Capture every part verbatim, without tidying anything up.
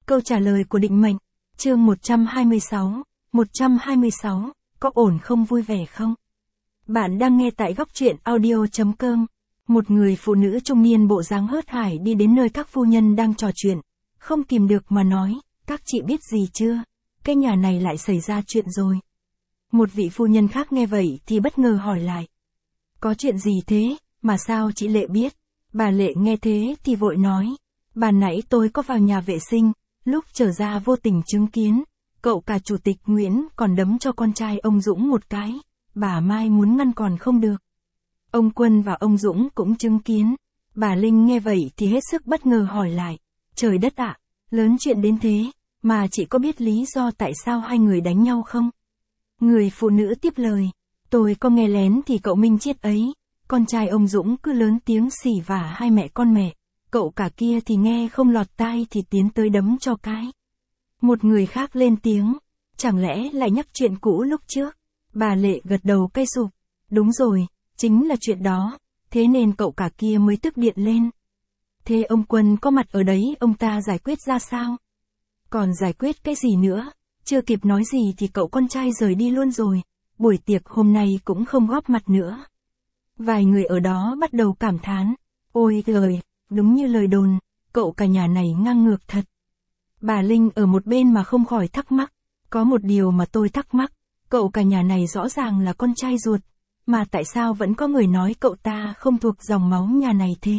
Câu trả lời của định mệnh. Chương một trăm hai mươi sáu. một trăm hai mươi sáu. Có ổn không, vui vẻ không? Bạn đang nghe tại góc truyện audio chấm com. Một người phụ nữ trung niên bộ dáng hớt hải đi đến nơi các phu nhân đang trò chuyện. Không kìm được mà nói, các chị biết gì chưa? Cái nhà này lại xảy ra chuyện rồi. Một vị phu nhân khác nghe vậy thì bất ngờ hỏi lại. Có chuyện gì thế, mà sao chị Lệ biết? Bà Lệ nghe thế thì vội nói. Bà nãy tôi có vào nhà vệ sinh, lúc trở ra vô tình chứng kiến, cậu cả chủ tịch Nguyễn còn đấm cho con trai ông Dũng một cái, bà Mai muốn ngăn còn không được. Ông Quân và ông Dũng cũng chứng kiến. Bà Linh nghe vậy thì hết sức bất ngờ hỏi lại. Trời đất ạ, lớn chuyện đến thế, mà chị có biết lý do tại sao hai người đánh nhau không? Người phụ nữ tiếp lời. Tôi có nghe lén thì cậu Minh Chiết ấy, con trai ông Dũng cứ lớn tiếng xỉ vả hai mẹ con mẹ, cậu cả kia thì nghe không lọt tai thì tiến tới đấm cho cái. Một người khác lên tiếng. Chẳng lẽ lại nhắc chuyện cũ lúc trước? Bà Lệ gật đầu cay sụp. Đúng rồi, chính là chuyện đó, thế nên cậu cả kia mới tức điện lên. Thế ông Quân có mặt ở đấy, ông ta giải quyết ra sao? Còn giải quyết cái gì nữa? Chưa kịp nói gì thì cậu con trai rời đi luôn rồi, buổi tiệc hôm nay cũng không góp mặt nữa. Vài người ở đó bắt đầu cảm thán. Ôi trời, đúng như lời đồn, cậu cả nhà này ngang ngược thật. Bà Linh ở một bên mà không khỏi thắc mắc. Có một điều mà tôi thắc mắc, cậu cả nhà này rõ ràng là con trai ruột, mà tại sao vẫn có người nói cậu ta không thuộc dòng máu nhà này thế?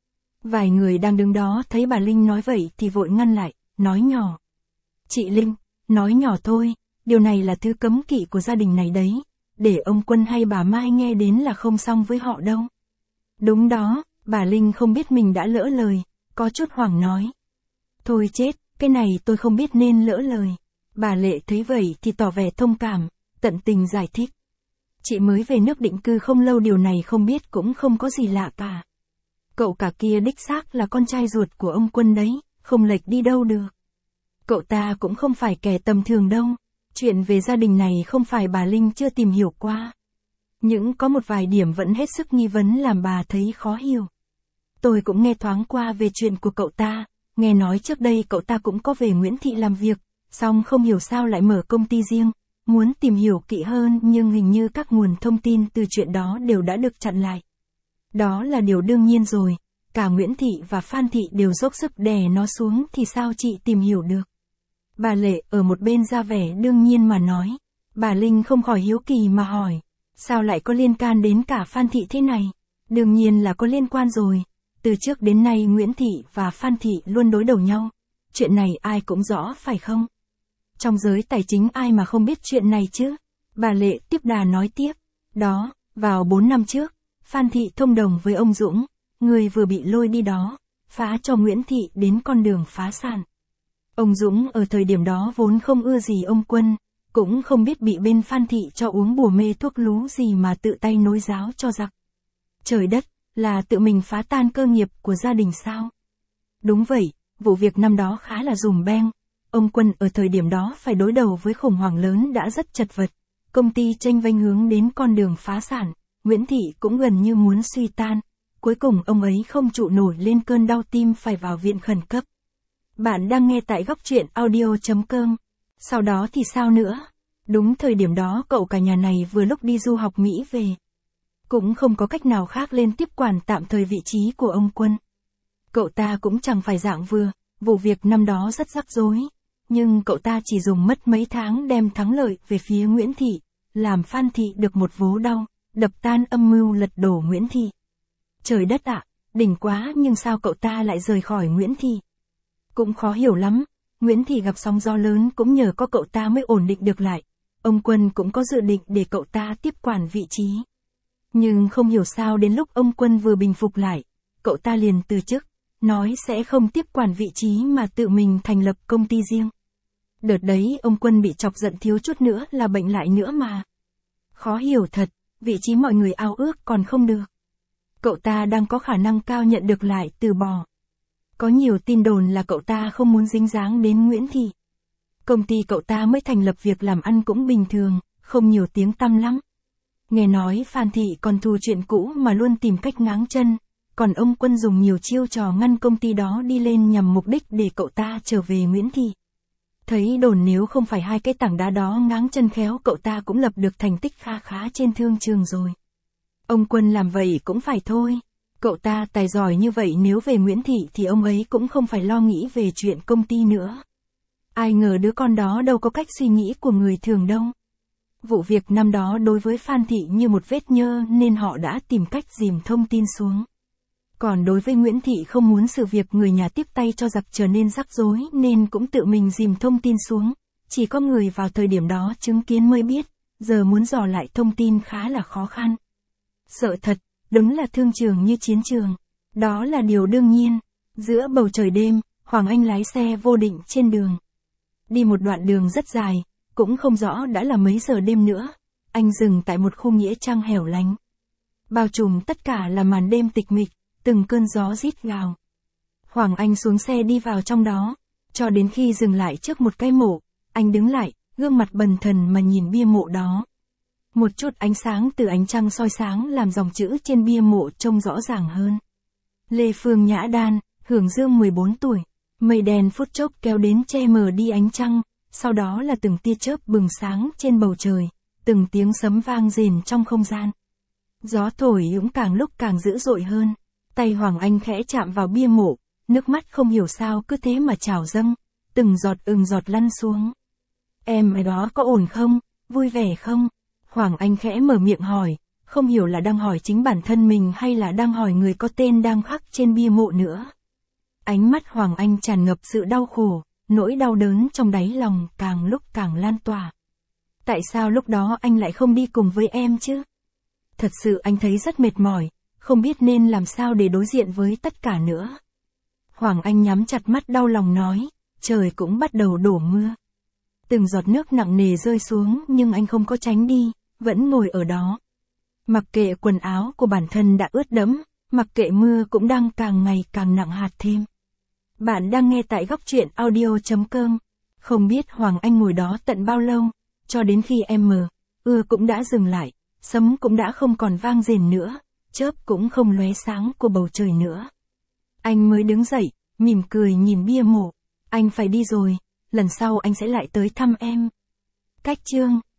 Vài người đang đứng đó thấy bà Linh nói vậy thì vội ngăn lại, nói nhỏ. Chị Linh, nói nhỏ thôi, điều này là thứ cấm kỵ của gia đình này đấy, để ông Quân hay bà Mai nghe đến là không xong với họ đâu. Đúng đó, bà Linh không biết mình đã lỡ lời, có chút hoảng nói. Thôi chết, cái này tôi không biết nên lỡ lời. Bà Lệ thấy vậy thì tỏ vẻ thông cảm, tận tình giải thích. Chị mới về nước định cư không lâu, điều này không biết cũng không có gì lạ cả. Cậu cả kia đích xác là con trai ruột của ông Quân đấy, không lệch đi đâu được. Cậu ta cũng không phải kẻ tầm thường đâu. Chuyện về gia đình này không phải bà Linh chưa tìm hiểu qua. Nhưng có một vài điểm vẫn hết sức nghi vấn làm bà thấy khó hiểu. Tôi cũng nghe thoáng qua về chuyện của cậu ta, nghe nói trước đây cậu ta cũng có về Nguyễn Thị làm việc, song không hiểu sao lại mở công ty riêng, muốn tìm hiểu kỹ hơn nhưng hình như các nguồn thông tin từ chuyện đó đều đã được chặn lại. Đó là điều đương nhiên rồi, cả Nguyễn Thị và Phan Thị đều dốc sức đè nó xuống thì sao chị tìm hiểu được. Bà Lệ ở một bên ra vẻ đương nhiên mà nói. Bà Linh không khỏi hiếu kỳ mà hỏi. Sao lại có liên can đến cả Phan Thị thế này? Đương nhiên là có liên quan rồi. Từ trước đến nay Nguyễn Thị và Phan Thị luôn đối đầu nhau. Chuyện này ai cũng rõ phải không? Trong giới tài chính ai mà không biết chuyện này chứ? Bà Lệ tiếp đà nói tiếp. Đó, vào bốn năm trước, Phan Thị thông đồng với ông Dũng, người vừa bị lôi đi đó, phá cho Nguyễn Thị đến con đường phá sản. Ông Dũng ở thời điểm đó vốn không ưa gì ông Quân, cũng không biết bị bên Phan Thị cho uống bùa mê thuốc lú gì mà tự tay nối giáo cho giặc. Trời đất, là tự mình phá tan cơ nghiệp của gia đình sao? Đúng vậy, vụ việc năm đó khá là dùm beng. Ông Quân ở thời điểm đó phải đối đầu với khủng hoảng lớn đã rất chật vật. Công ty chênh vênh hướng đến con đường phá sản, Nguyễn Thị cũng gần như muốn suy tan. Cuối cùng ông ấy không trụ nổi lên cơn đau tim phải vào viện khẩn cấp. Bạn đang nghe tại góc truyện audio chấm com. Sau đó thì sao nữa? Đúng thời điểm đó cậu cả nhà này vừa lúc đi du học Mỹ về. Cũng không có cách nào khác lên tiếp quản tạm thời vị trí của ông Quân. Cậu ta cũng chẳng phải dạng vừa, vụ việc năm đó rất rắc rối. Nhưng cậu ta chỉ dùng mất mấy tháng đem thắng lợi về phía Nguyễn Thị, làm Phan Thị được một vố đau, đập tan âm mưu lật đổ Nguyễn Thị. Trời đất ạ, đỉnh quá, nhưng sao cậu ta lại rời khỏi Nguyễn Thị? Cũng khó hiểu lắm, Nguyễn Thị gặp sóng gió lớn cũng nhờ có cậu ta mới ổn định được lại. Ông Quân cũng có dự định để cậu ta tiếp quản vị trí. Nhưng không hiểu sao đến lúc ông Quân vừa bình phục lại, cậu ta liền từ chức, nói sẽ không tiếp quản vị trí mà tự mình thành lập công ty riêng. Đợt đấy ông Quân bị chọc giận thiếu chút nữa là bệnh lại nữa mà. Khó hiểu thật, vị trí mọi người ao ước còn không được. Cậu ta đang có khả năng cao nhận được lại từ bỏ. Có nhiều tin đồn là cậu ta không muốn dính dáng đến Nguyễn Thị. Công ty cậu ta mới thành lập, việc làm ăn cũng bình thường, không nhiều tiếng tăm lắm. Nghe nói Phan Thị còn thù chuyện cũ mà luôn tìm cách ngáng chân, còn ông Quân dùng nhiều chiêu trò ngăn công ty đó đi lên nhằm mục đích để cậu ta trở về Nguyễn Thị. Thấy đồn nếu không phải hai cái tảng đá đó ngáng chân khéo cậu ta cũng lập được thành tích kha khá trên thương trường rồi. Ông Quân làm vậy cũng phải thôi. Cậu ta tài giỏi như vậy nếu về Nguyễn Thị thì ông ấy cũng không phải lo nghĩ về chuyện công ty nữa. Ai ngờ đứa con đó đâu có cách suy nghĩ của người thường đâu. Vụ việc năm đó đối với Phan Thị như một vết nhơ nên họ đã tìm cách dìm thông tin xuống. Còn đối với Nguyễn Thị không muốn sự việc người nhà tiếp tay cho giặc trở nên rắc rối nên cũng tự mình dìm thông tin xuống. Chỉ có người vào thời điểm đó chứng kiến mới biết, giờ muốn dò lại thông tin khá là khó khăn. Sợ thật, đúng là thương trường như chiến trường. Đó là điều đương nhiên. Giữa bầu trời đêm, Hoàng Anh lái xe vô định trên đường. Đi một đoạn đường rất dài, cũng không rõ đã là mấy giờ đêm nữa. Anh dừng tại một khu nghĩa trang hẻo lánh. Bao trùm tất cả là màn đêm tịch mịch, từng cơn gió rít gào. Hoàng Anh xuống xe đi vào trong đó, cho đến khi dừng lại trước một cái mộ, anh đứng lại, gương mặt bần thần mà nhìn bia mộ đó. Một chút ánh sáng từ ánh trăng soi sáng làm dòng chữ trên bia mộ trông rõ ràng hơn. Lê Phương Nhã Đan, hưởng dương mười bốn tuổi. Mây đen phút chốc kéo đến che mờ đi ánh trăng, sau đó là từng tia chớp bừng sáng trên bầu trời, từng tiếng sấm vang rền trong không gian. Gió thổi cũng càng lúc càng dữ dội hơn. Tay Hoàng Anh khẽ chạm vào bia mộ, nước mắt không hiểu sao cứ thế mà trào dâng, từng giọt ừng giọt lăn xuống. Em ở đó có ổn không, vui vẻ không? Hoàng Anh khẽ mở miệng hỏi, không hiểu là đang hỏi chính bản thân mình hay là đang hỏi người có tên đang khắc trên bia mộ nữa. Ánh mắt Hoàng Anh tràn ngập sự đau khổ, nỗi đau đớn trong đáy lòng càng lúc càng lan tỏa. Tại sao lúc đó anh lại không đi cùng với em chứ? Thật sự anh thấy rất mệt mỏi, không biết nên làm sao để đối diện với tất cả nữa. Hoàng Anh nhắm chặt mắt đau lòng nói, trời cũng bắt đầu đổ mưa. Từng giọt nước nặng nề rơi xuống nhưng anh không có tránh đi, vẫn ngồi ở đó. Mặc kệ quần áo của bản thân đã ướt đẫm, mặc kệ mưa cũng đang càng ngày càng nặng hạt thêm. Bạn đang nghe tại góc truyện audio chấm com. Không biết Hoàng Anh ngồi đó tận bao lâu, cho đến khi em mờ, ưa cũng đã dừng lại, sấm cũng đã không còn vang rền nữa, chớp cũng không lóe sáng của bầu trời nữa. Anh mới đứng dậy, mỉm cười nhìn bia mộ. Anh phải đi rồi, lần sau anh sẽ lại tới thăm em. Cách chương